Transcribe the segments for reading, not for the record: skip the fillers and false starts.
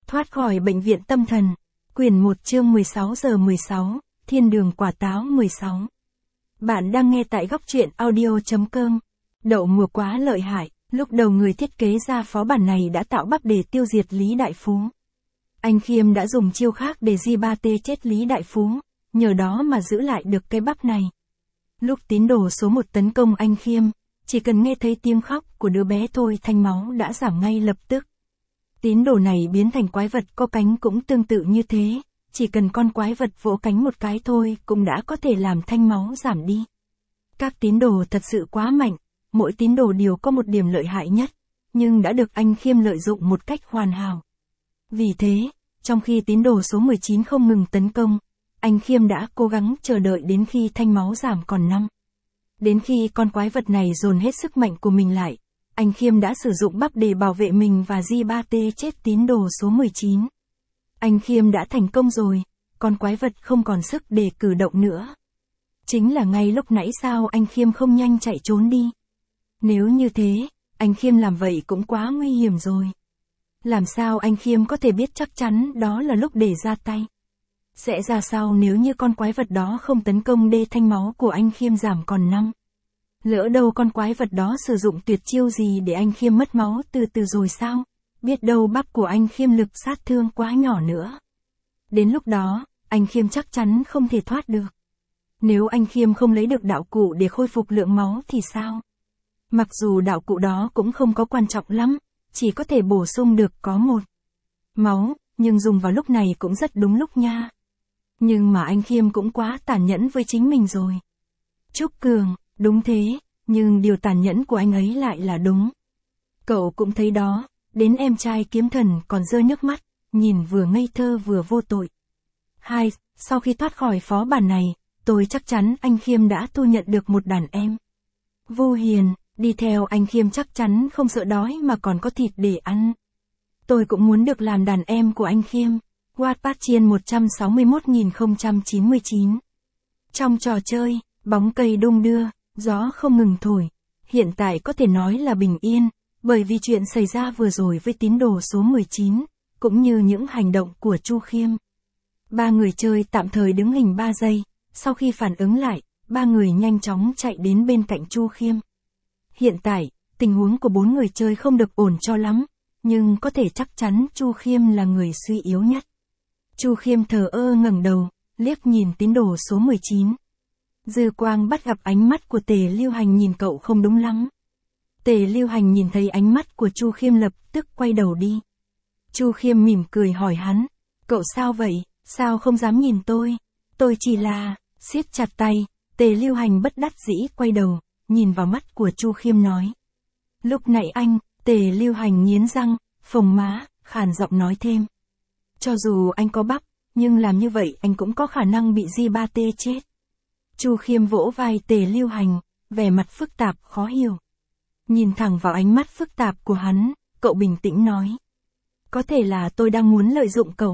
Thoát khỏi bệnh viện tâm thần. Quyển 1 chương 16 giờ 16, Thiên đường quả táo 16. Bạn đang nghe tại góc truyện audio.com. Đậu mùa quá lợi hại, lúc đầu người thiết kế ra phó bản này đã tạo bắp để tiêu diệt Lý Đại Phú. Anh Khiêm đã dùng chiêu khác để G3T chết Lý Đại Phú, nhờ đó mà giữ lại được cái bắp này. Lúc tín đồ số 1 tấn công anh Khiêm, chỉ cần nghe thấy tiếng khóc của đứa bé thôi thanh máu đã giảm ngay lập tức. Tín đồ này biến thành quái vật có cánh cũng tương tự như thế, chỉ cần con quái vật vỗ cánh một cái thôi cũng đã có thể làm thanh máu giảm đi. Các tín đồ thật sự quá mạnh, mỗi tín đồ đều có một điểm lợi hại nhất, nhưng đã được anh Khiêm lợi dụng một cách hoàn hảo. Vì thế, trong khi tín đồ số 19 không ngừng tấn công, anh Khiêm đã cố gắng chờ đợi đến khi thanh máu giảm còn 5. Đến khi con quái vật này dồn hết sức mạnh của mình lại, anh Khiêm đã sử dụng bắp để bảo vệ mình và G3T chết tín đồ số 19. Anh Khiêm đã thành công rồi, con quái vật không còn sức để cử động nữa. Chính là ngay lúc nãy sao anh Khiêm không nhanh chạy trốn đi. Nếu như thế, anh Khiêm làm vậy cũng quá nguy hiểm rồi. Làm sao anh Khiêm có thể biết chắc chắn đó là lúc để ra tay? Sẽ ra sao nếu như con quái vật đó không tấn công đê thanh máu của anh Khiêm giảm còn 5? Lỡ đâu con quái vật đó sử dụng tuyệt chiêu gì để anh Khiêm mất máu từ từ rồi sao? Biết đâu bắp của anh Khiêm lực sát thương quá nhỏ nữa. Đến lúc đó, anh Khiêm chắc chắn không thể thoát được. Nếu anh Khiêm không lấy được đạo cụ để khôi phục lượng máu thì sao? Mặc dù đạo cụ đó cũng không có quan trọng lắm, chỉ có thể bổ sung được có 1 máu, nhưng dùng vào lúc này cũng rất đúng lúc nha. Nhưng mà anh Khiêm cũng quá tàn nhẫn với chính mình rồi. Trúc Cường, đúng thế, nhưng điều tàn nhẫn của anh ấy lại là đúng. Cậu cũng thấy đó, đến em trai kiếm thần còn rơi nước mắt, nhìn vừa ngây thơ vừa vô tội. Sau khi thoát khỏi phó bản này, tôi chắc chắn anh Khiêm đã thu nhận được một đàn em. Vô Hiền, đi theo anh Khiêm chắc chắn không sợ đói mà còn có thịt để ăn. Tôi cũng muốn được làm đàn em của anh Khiêm. Wattpad Chiên 161.099. Trong trò chơi, bóng cây đung đưa, gió không ngừng thổi. Hiện tại có thể nói là bình yên, bởi vì chuyện xảy ra vừa rồi với tín đồ số 19, cũng như những hành động của Chu Khiêm. 3 người chơi tạm thời đứng hình 3 giây, sau khi phản ứng lại, 3 người nhanh chóng chạy đến bên cạnh Chu Khiêm. Hiện tại, tình huống của 4 người chơi không được ổn cho lắm, nhưng có thể chắc chắn Chu Khiêm là người suy yếu nhất. Chu Khiêm thờ ơ ngẩng đầu, liếc nhìn tín đồ số 19. Dư quang bắt gặp ánh mắt của Tề Lưu Hành nhìn cậu không đúng lắm. Tề Lưu Hành nhìn thấy ánh mắt của Chu Khiêm lập tức quay đầu đi. Chu Khiêm mỉm cười hỏi hắn, cậu sao vậy, sao không dám nhìn tôi chỉ là, siết chặt tay. Tề Lưu Hành bất đắc dĩ quay đầu, nhìn vào mắt của Chu Khiêm nói. Lúc nãy Tề Lưu Hành nghiến răng, phồng má, khàn giọng nói thêm. Cho dù anh có bắp, nhưng làm như vậy anh cũng có khả năng bị G3T chết. Chu Khiêm vỗ vai Tề Lưu Hành, vẻ mặt phức tạp khó hiểu. Nhìn thẳng vào ánh mắt phức tạp của hắn, cậu bình tĩnh nói. Có thể là tôi đang muốn lợi dụng cậu.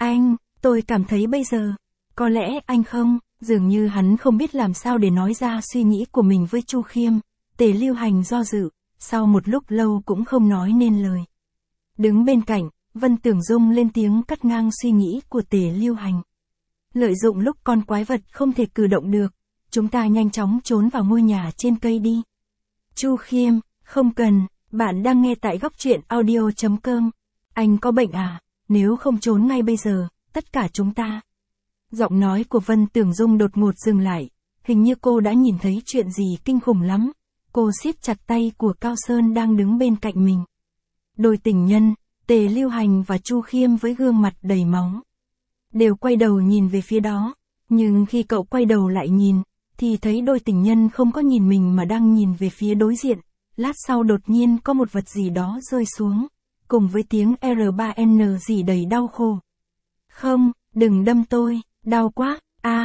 Tôi cảm thấy bây giờ, có lẽ anh không, dường như hắn không biết làm sao để nói ra suy nghĩ của mình với Chu Khiêm. Tề Lưu Hành do dự, sau một lúc lâu cũng không nói nên lời. Đứng bên cạnh, Vân Tưởng Dung lên tiếng cắt ngang suy nghĩ của Tề Lưu Hành. Lợi dụng lúc con quái vật không thể cử động được, chúng ta nhanh chóng trốn vào ngôi nhà trên cây đi. Chu Khiêm, không cần, bạn đang nghe tại góc truyện audio.com. Anh có bệnh à? Nếu không trốn ngay bây giờ, tất cả chúng ta. Giọng nói của Vân Tưởng Dung đột ngột dừng lại, hình như cô đã nhìn thấy chuyện gì kinh khủng lắm. Cô siết chặt tay của Cao Sơn đang đứng bên cạnh mình. Đôi tình nhân, Tề Lưu Hành và Chu Khiêm với gương mặt đầy máu, đều quay đầu nhìn về phía đó, nhưng khi cậu quay đầu lại nhìn, thì thấy đôi tình nhân không có nhìn mình mà đang nhìn về phía đối diện. Lát sau đột nhiên có một vật gì đó rơi xuống, cùng với tiếng R3N gì đầy đau khổ. Không, đừng đâm tôi, đau quá,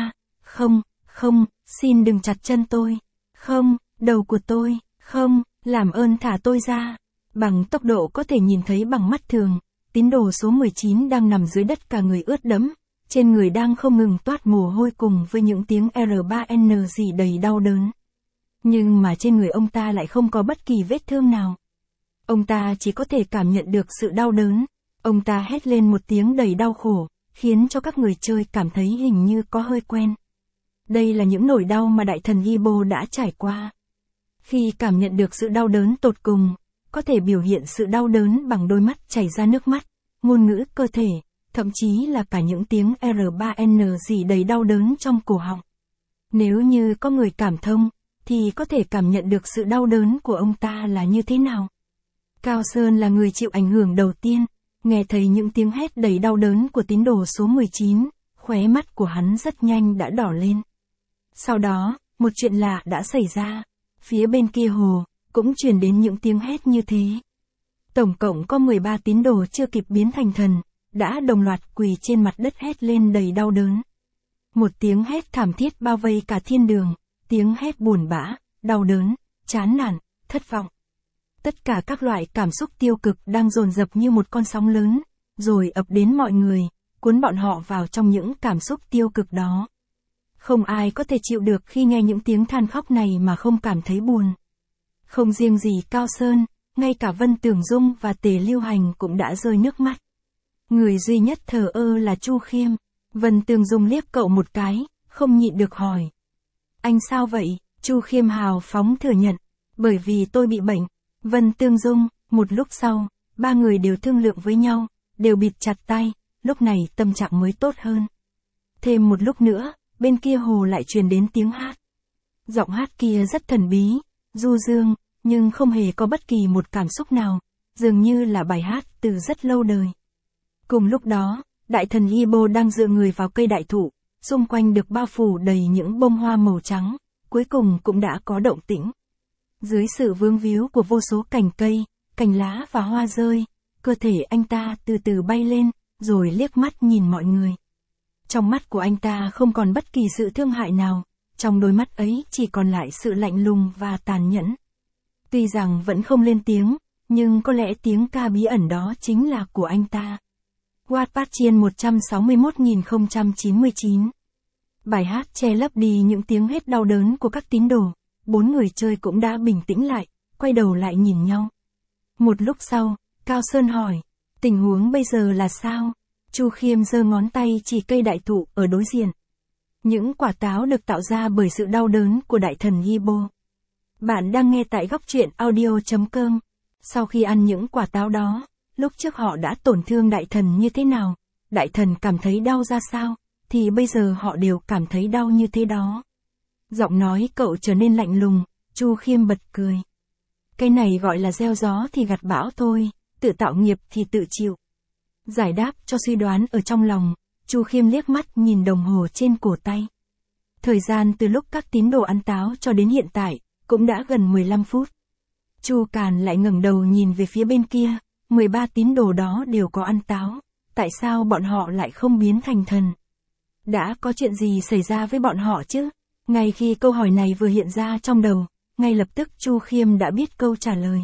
không, xin đừng chặt chân tôi, không, đầu của tôi, không, làm ơn thả tôi ra. Bằng tốc độ có thể nhìn thấy bằng mắt thường, tín đồ số 19 đang nằm dưới đất cả người ướt đẫm, trên người đang không ngừng toát mồ hôi cùng với những tiếng R3N gì đầy đau đớn. Nhưng mà trên người ông ta lại không có bất kỳ vết thương nào. Ông ta chỉ có thể cảm nhận được sự đau đớn. Ông ta hét lên một tiếng đầy đau khổ, khiến cho các người chơi cảm thấy hình như có hơi quen. Đây là những nỗi đau mà đại thần Gibo đã trải qua. Khi cảm nhận được sự đau đớn tột cùng, có thể biểu hiện sự đau đớn bằng đôi mắt chảy ra nước mắt, ngôn ngữ cơ thể, thậm chí là cả những tiếng R3N gì đầy đau đớn trong cổ họng. Nếu như có người cảm thông, thì có thể cảm nhận được sự đau đớn của ông ta là như thế nào. Cao Sơn là người chịu ảnh hưởng đầu tiên, nghe thấy những tiếng hét đầy đau đớn của tín đồ số 19, khóe mắt của hắn rất nhanh đã đỏ lên. Sau đó, một chuyện lạ đã xảy ra. Phía bên kia hồ, cũng truyền đến những tiếng hét như thế. Tổng cộng có 13 tín đồ chưa kịp biến thành thần, đã đồng loạt quỳ trên mặt đất hét lên đầy đau đớn. Một tiếng hét thảm thiết bao vây cả thiên đường, tiếng hét buồn bã, đau đớn, chán nản, thất vọng. Tất cả các loại cảm xúc tiêu cực đang dồn dập như một con sóng lớn, rồi ập đến mọi người, cuốn bọn họ vào trong những cảm xúc tiêu cực đó. Không ai có thể chịu được khi nghe những tiếng than khóc này mà không cảm thấy buồn. Không riêng gì Cao Sơn, ngay cả Vân Tường Dung và Tề Lưu Hành cũng đã rơi nước mắt. Người duy nhất thờ ơ là Chu Khiêm. Vân Tường Dung liếc cậu một cái, không nhịn được hỏi. Anh sao vậy? Chu Khiêm hào phóng thừa nhận. Bởi vì tôi bị bệnh. Vân Tường Dung, một lúc sau, ba người đều thương lượng với nhau, đều bịt chặt tay, lúc này tâm trạng mới tốt hơn. Thêm một lúc nữa, bên kia hồ lại truyền đến tiếng hát. Giọng hát kia rất thần bí, du dương, nhưng không hề có bất kỳ một cảm xúc nào, dường như là bài hát từ rất lâu đời. Cùng lúc đó, đại thần Gibo đang dựa người vào cây đại thụ, xung quanh được bao phủ đầy những bông hoa màu trắng, cuối cùng cũng đã có động tĩnh. Dưới sự vương víu của vô số cành cây, cành lá và hoa rơi, cơ thể anh ta từ từ bay lên, rồi liếc mắt nhìn mọi người. Trong mắt của anh ta không còn bất kỳ sự thương hại nào, trong đôi mắt ấy chỉ còn lại sự lạnh lùng và tàn nhẫn. Tuy rằng vẫn không lên tiếng, nhưng có lẽ tiếng ca bí ẩn đó chính là của anh ta. Wattpad Chiên 161099. Bài hát che lấp đi những tiếng hét đau đớn của các tín đồ, bốn người chơi cũng đã bình tĩnh lại, quay đầu lại nhìn nhau. Một lúc sau, Cao Sơn hỏi, tình huống bây giờ là sao? Chu Khiêm giơ ngón tay chỉ cây đại thụ ở đối diện. Những quả táo được tạo ra bởi sự đau đớn của đại thần Gibo. Bạn đang nghe tại góc truyện audio.com. Sau khi ăn những quả táo đó, lúc trước họ đã tổn thương đại thần như thế nào, đại thần cảm thấy đau ra sao, thì bây giờ họ đều cảm thấy đau như thế đó. Giọng nói cậu trở nên lạnh lùng, Chu Khiêm bật cười. Cái này gọi là gieo gió thì gặt bão thôi, tự tạo nghiệp thì tự chịu. Giải đáp cho suy đoán ở trong lòng, Chu Khiêm liếc mắt nhìn đồng hồ trên cổ tay. Thời gian từ lúc các tín đồ ăn táo cho đến hiện tại, cũng đã gần 15 phút. Chu Càn lại ngẩng đầu nhìn về phía bên kia, 13 tín đồ đó đều có ăn táo, tại sao bọn họ lại không biến thành thần? Đã có chuyện gì xảy ra với bọn họ chứ? Ngay khi câu hỏi này vừa hiện ra trong đầu, ngay lập tức Chu Khiêm đã biết câu trả lời.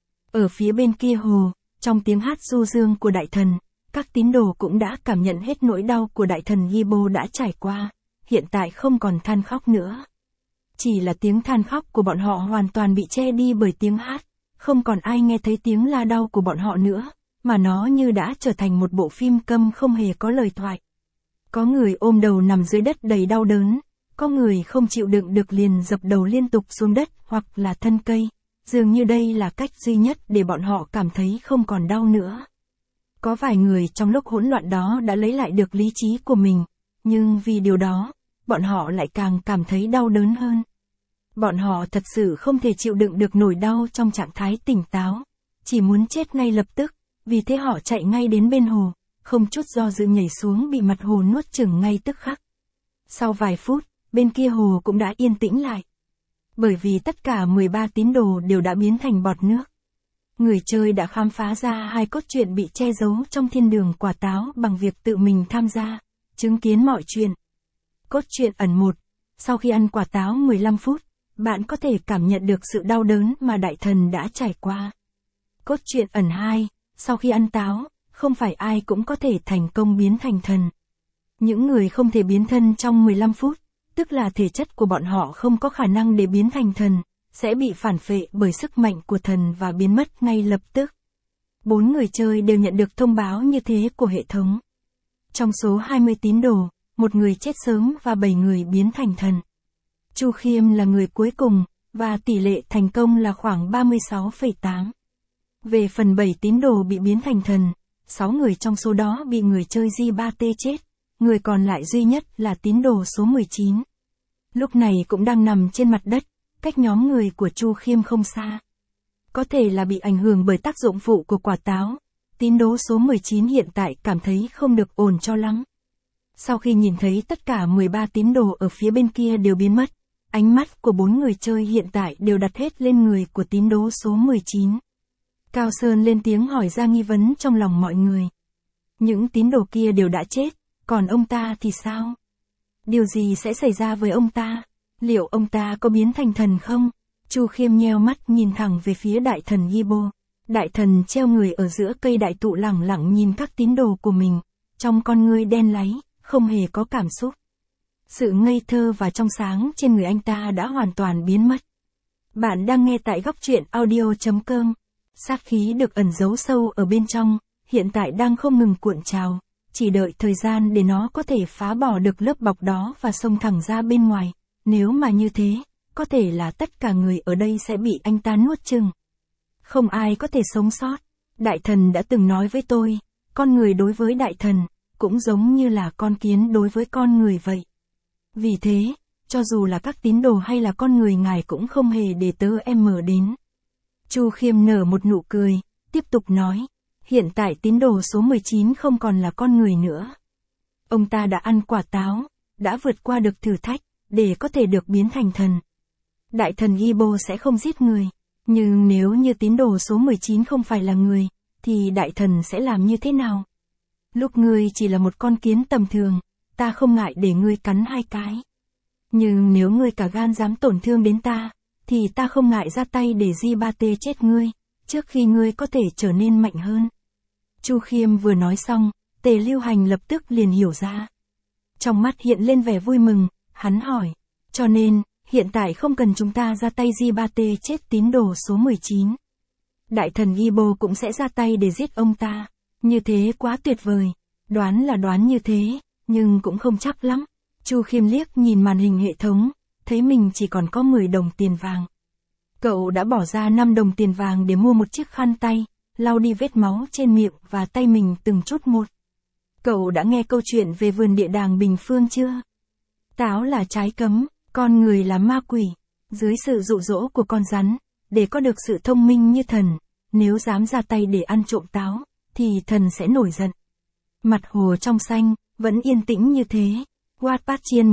Ở phía bên kia hồ, trong tiếng hát du dương của đại thần, các tín đồ cũng đã cảm nhận hết nỗi đau của đại thần Gibo đã trải qua, hiện tại không còn than khóc nữa. Chỉ là tiếng than khóc của bọn họ hoàn toàn bị che đi bởi tiếng hát, không còn ai nghe thấy tiếng la đau của bọn họ nữa, mà nó như đã trở thành một bộ phim câm không hề có lời thoại. Có người ôm đầu nằm dưới đất đầy đau đớn, có người không chịu đựng được liền dập đầu liên tục xuống đất hoặc là thân cây, dường như đây là cách duy nhất để bọn họ cảm thấy không còn đau nữa. Có vài người trong lúc hỗn loạn đó đã lấy lại được lý trí của mình, nhưng vì điều đó, bọn họ lại càng cảm thấy đau đớn hơn. Bọn họ thật sự không thể chịu đựng được nỗi đau trong trạng thái tỉnh táo, chỉ muốn chết ngay lập tức, vì thế họ chạy ngay đến bên hồ, không chút do dự nhảy xuống bị mặt hồ nuốt chửng ngay tức khắc. Sau vài phút, bên kia hồ cũng đã yên tĩnh lại. Bởi vì tất cả 13 tín đồ đều đã biến thành bọt nước. Người chơi đã khám phá ra hai cốt truyện bị che giấu trong thiên đường quả táo bằng việc tự mình tham gia, chứng kiến mọi chuyện. Cốt truyện ẩn 1. Sau khi ăn quả táo 15 phút, bạn có thể cảm nhận được sự đau đớn mà đại thần đã trải qua. Cốt truyện ẩn 2. Sau khi ăn táo, không phải ai cũng có thể thành công biến thành thần. Những người không thể biến thân trong 15 phút, tức là thể chất của bọn họ không có khả năng để biến thành thần, sẽ bị phản phệ bởi sức mạnh của thần và biến mất ngay lập tức. 4 người chơi đều nhận được thông báo như thế của hệ thống. Trong số 20 tín đồ, một người chết sớm và 7 người biến thành thần. Chu Khiêm là người cuối cùng, và tỷ lệ thành công là khoảng 36,8. Về phần 7 tín đồ bị biến thành thần, 6 người trong số đó bị người chơi J3T chết, người còn lại duy nhất là tín đồ số 19. Lúc này cũng đang nằm trên mặt đất, cách nhóm người của Chu Khiêm không xa. Có thể là bị ảnh hưởng bởi tác dụng phụ của quả táo, tín đồ số 19 hiện tại cảm thấy không được ổn cho lắm. Sau khi nhìn thấy tất cả 13 tín đồ ở phía bên kia đều biến mất, ánh mắt của 4 người chơi hiện tại đều đặt hết lên người của tín đồ số 19. Cao Sơn lên tiếng hỏi ra nghi vấn trong lòng mọi người. Những tín đồ kia đều đã chết, còn ông ta thì sao? Điều gì sẽ xảy ra với ông ta? Liệu ông ta có biến thành thần không? Chu Khiêm nheo mắt nhìn thẳng về phía đại thần Yibo. Đại thần treo người ở giữa cây đại thụ lẳng lặng nhìn các tín đồ của mình, trong con ngươi đen láy, không hề có cảm xúc. Sự ngây thơ và trong sáng trên người anh ta đã hoàn toàn biến mất. Bạn đang nghe tại góc truyện audio.com. Sát khí được ẩn giấu sâu ở bên trong, hiện tại đang không ngừng cuộn trào, chỉ đợi thời gian để nó có thể phá bỏ được lớp bọc đó và xông thẳng ra bên ngoài. Nếu mà như thế, có thể là tất cả người ở đây sẽ bị anh ta nuốt chửng. Không ai có thể sống sót. Đại thần đã từng nói với tôi, con người đối với đại thần, cũng giống như là con kiến đối với con người vậy. Vì thế, cho dù là các tín đồ hay là con người ngài cũng không hề để tớ em mở đến. Chu Khiêm nở một nụ cười, tiếp tục nói, hiện tại tín đồ số 19 không còn là con người nữa. Ông ta đã ăn quả táo, đã vượt qua được thử thách, để có thể được biến thành thần. Đại thần Yibo sẽ không giết người, nhưng nếu như tín đồ số 19 không phải là người, thì đại thần sẽ làm như thế nào? Lúc ngươi chỉ là một con kiến tầm thường, ta không ngại để ngươi cắn 2 cái. Nhưng nếu ngươi cả gan dám tổn thương đến ta, thì ta không ngại ra tay để J3T chết ngươi, trước khi ngươi có thể trở nên mạnh hơn. Chu Khiêm vừa nói xong, Tề Lưu Hành lập tức liền hiểu ra. Trong mắt hiện lên vẻ vui mừng, hắn hỏi, cho nên, hiện tại không cần chúng ta ra tay J3T chết tín đồ số 19. Đại thần Yibo cũng sẽ ra tay để giết ông ta, như thế quá tuyệt vời, đoán là đoán như thế, nhưng cũng không chắc lắm. Chu Khiêm liếc nhìn màn hình hệ thống, thấy mình chỉ còn có 10 đồng tiền vàng. Cậu đã bỏ ra 5 đồng tiền vàng để mua một chiếc khăn tay, lau đi vết máu trên miệng và tay mình từng chút một. Cậu đã nghe câu chuyện về vườn địa đàng Bình Phương chưa? Táo là trái cấm, con người là ma quỷ. Dưới sự dụ dỗ của con rắn, để có được sự thông minh như thần, nếu dám ra tay để ăn trộm táo, thì thần sẽ nổi giận. Mặt hồ trong xanh, vẫn yên tĩnh như thế. Wattpad chiên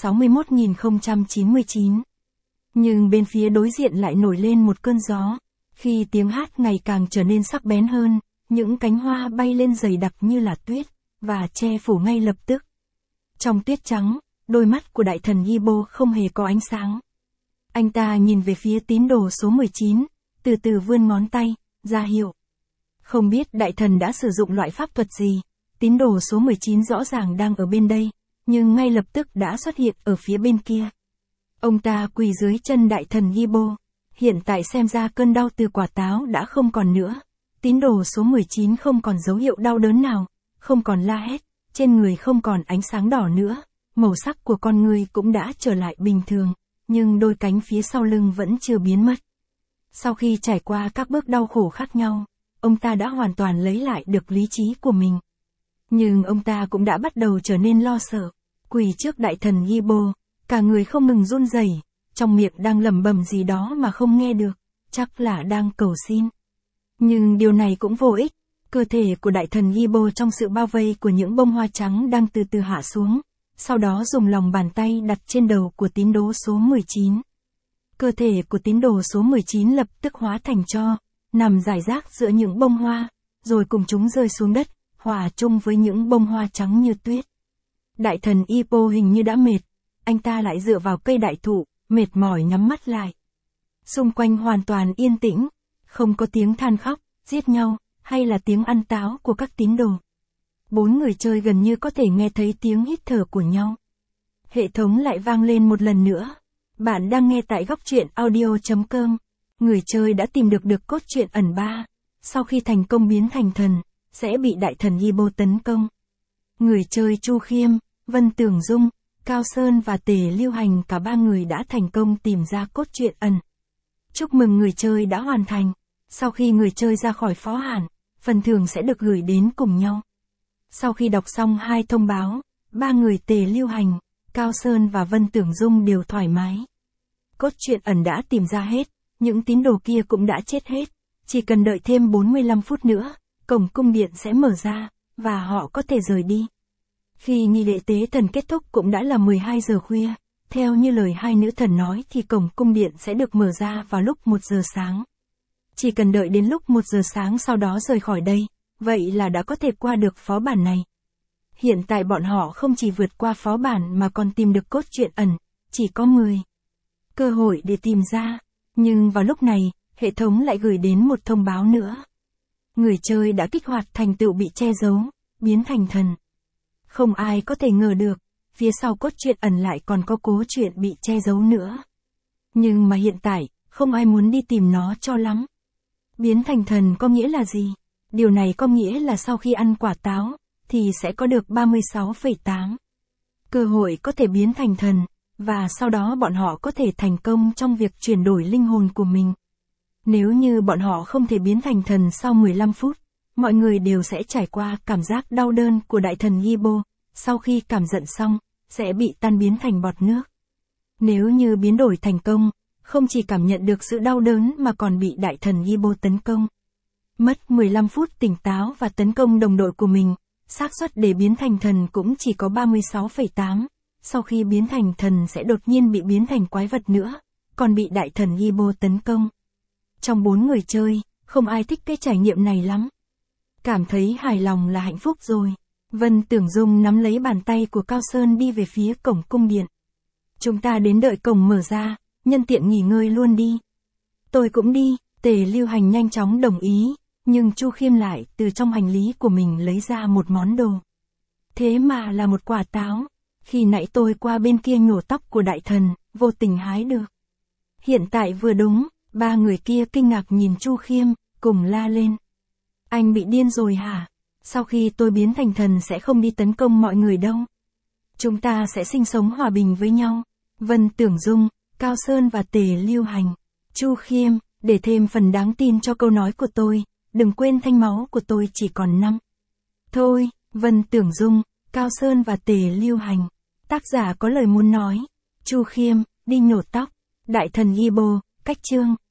161.099. Nhưng bên phía đối diện lại nổi lên một cơn gió. Khi tiếng hát ngày càng trở nên sắc bén hơn, những cánh hoa bay lên dày đặc như là tuyết, và che phủ ngay lập tức. Trong tuyết trắng, đôi mắt của đại thần Yibo không hề có ánh sáng. Anh ta nhìn về phía tín đồ số 19, từ từ vươn ngón tay, ra hiệu. Không biết đại thần đã sử dụng loại pháp thuật gì, tín đồ số 19 rõ ràng đang ở bên đây, nhưng ngay lập tức đã xuất hiện ở phía bên kia. Ông ta quỳ dưới chân đại thần Yibo. Hiện tại xem ra cơn đau từ quả táo đã không còn nữa. Tín đồ số 19 không còn dấu hiệu đau đớn nào, không còn la hét, trên người không còn ánh sáng đỏ nữa, màu sắc của con người cũng đã trở lại bình thường, nhưng đôi cánh phía sau lưng vẫn chưa biến mất. Sau khi trải qua các bước đau khổ khác nhau, ông ta đã hoàn toàn lấy lại được lý trí của mình. Nhưng ông ta cũng đã bắt đầu trở nên lo sợ, quỳ trước đại thần Yibo, cả người không ngừng run rẩy, trong miệng đang lẩm bẩm gì đó mà không nghe được, chắc là đang cầu xin. Nhưng điều này cũng vô ích, cơ thể của đại thần Yibo trong sự bao vây của những bông hoa trắng đang từ từ hạ xuống, sau đó dùng lòng bàn tay đặt trên đầu của tín đồ số 19. Cơ thể của tín đồ số 19 lập tức hóa thành tro, nằm rải rác giữa những bông hoa, rồi cùng chúng rơi xuống đất, hòa chung với những bông hoa trắng như tuyết. Đại thần Yibo hình như đã mệt, anh ta lại dựa vào cây đại thụ, mệt mỏi nhắm mắt lại. Xung quanh hoàn toàn yên tĩnh, không có tiếng than khóc, giết nhau, hay là tiếng ăn táo của các tín đồ. 4 người chơi gần như có thể nghe thấy tiếng hít thở của nhau. Hệ thống lại vang lên một lần nữa. Bạn đang nghe tại góc truyện audio.com. Người chơi đã tìm được cốt truyện ẩn 3. sau khi thành công biến thành thần, sẽ bị đại thần Yibo tấn công. Người chơi Chu Khiêm, Vân Tưởng Dung, Cao Sơn và Tề Lưu Hành cả ba người đã thành công tìm ra cốt truyện ẩn. Chúc mừng người chơi đã hoàn thành. Sau khi người chơi ra khỏi phó bản, phần thưởng sẽ được gửi đến cùng nhau. Sau khi đọc xong 2 thông báo, ba người Tề Lưu Hành, Cao Sơn và Vân Tưởng Dung đều thoải mái. Cốt truyện ẩn đã tìm ra hết, những tín đồ kia cũng đã chết hết. Chỉ cần đợi thêm 45 phút nữa, cổng cung điện sẽ mở ra, và họ có thể rời đi. Khi nghi lễ tế thần kết thúc cũng đã là 12 giờ khuya. Theo như lời hai nữ thần nói thì cổng cung điện sẽ được mở ra vào lúc 1 giờ sáng. Chỉ cần đợi đến lúc 1 giờ sáng sau đó rời khỏi đây, vậy là đã có thể qua được phó bản này. Hiện tại bọn họ không chỉ vượt qua phó bản mà còn tìm được cốt truyện ẩn, chỉ có 10 cơ hội để tìm ra. Nhưng vào lúc này, hệ thống lại gửi đến một thông báo nữa. Người chơi đã kích hoạt thành tựu bị che giấu, biến thành thần. Không ai có thể ngờ được, phía sau cốt truyện ẩn lại còn có cố chuyện bị che giấu nữa. Nhưng mà hiện tại, không ai muốn đi tìm nó cho lắm. Biến thành thần có nghĩa là gì? Điều này có nghĩa là sau khi ăn quả táo, thì sẽ có được 36,8 cơ hội có thể biến thành thần, và sau đó bọn họ có thể thành công trong việc chuyển đổi linh hồn của mình. Nếu như bọn họ không thể biến thành thần sau 15 phút, mọi người đều sẽ trải qua cảm giác đau đớn của đại thần Yibo, sau khi cảm giận xong, sẽ bị tan biến thành bọt nước. Nếu như biến đổi thành công, không chỉ cảm nhận được sự đau đớn mà còn bị đại thần Yibo tấn công. Mất 15 phút tỉnh táo và tấn công đồng đội của mình, xác suất để biến thành thần cũng chỉ có 36,8. Sau khi biến thành thần sẽ đột nhiên bị biến thành quái vật nữa, còn bị đại thần Yibo tấn công. Trong 4 người chơi, không ai thích cái trải nghiệm này lắm. Cảm thấy hài lòng là hạnh phúc rồi. Vân Tưởng Dung nắm lấy bàn tay của Cao Sơn đi về phía cổng cung điện. Chúng ta đến đợi cổng mở ra, nhân tiện nghỉ ngơi luôn đi. Tôi cũng đi, Tề Lưu Hành nhanh chóng đồng ý, nhưng Chu Khiêm lại từ trong hành lý của mình lấy ra một món đồ. Thế mà là một quả táo. Khi nãy tôi qua bên kia nhổ tóc của đại thần, vô tình hái được. Hiện tại vừa đúng, ba người kia kinh ngạc nhìn Chu Khiêm, cùng la lên. Anh bị điên rồi hả? Sau khi tôi biến thành thần sẽ không đi tấn công mọi người đâu. Chúng ta sẽ sinh sống hòa bình với nhau. Vân Tưởng Dung, Cao Sơn và Tề Lưu Hành. Chu Khiêm, để thêm phần đáng tin cho câu nói của tôi, đừng quên thanh máu của tôi chỉ còn 5. Thôi, Vân Tưởng Dung, Cao Sơn và Tề Lưu Hành. Tác giả có lời muốn nói. Chu Khiêm, đi nhổ tóc. Đại thần Yibo, cách chương.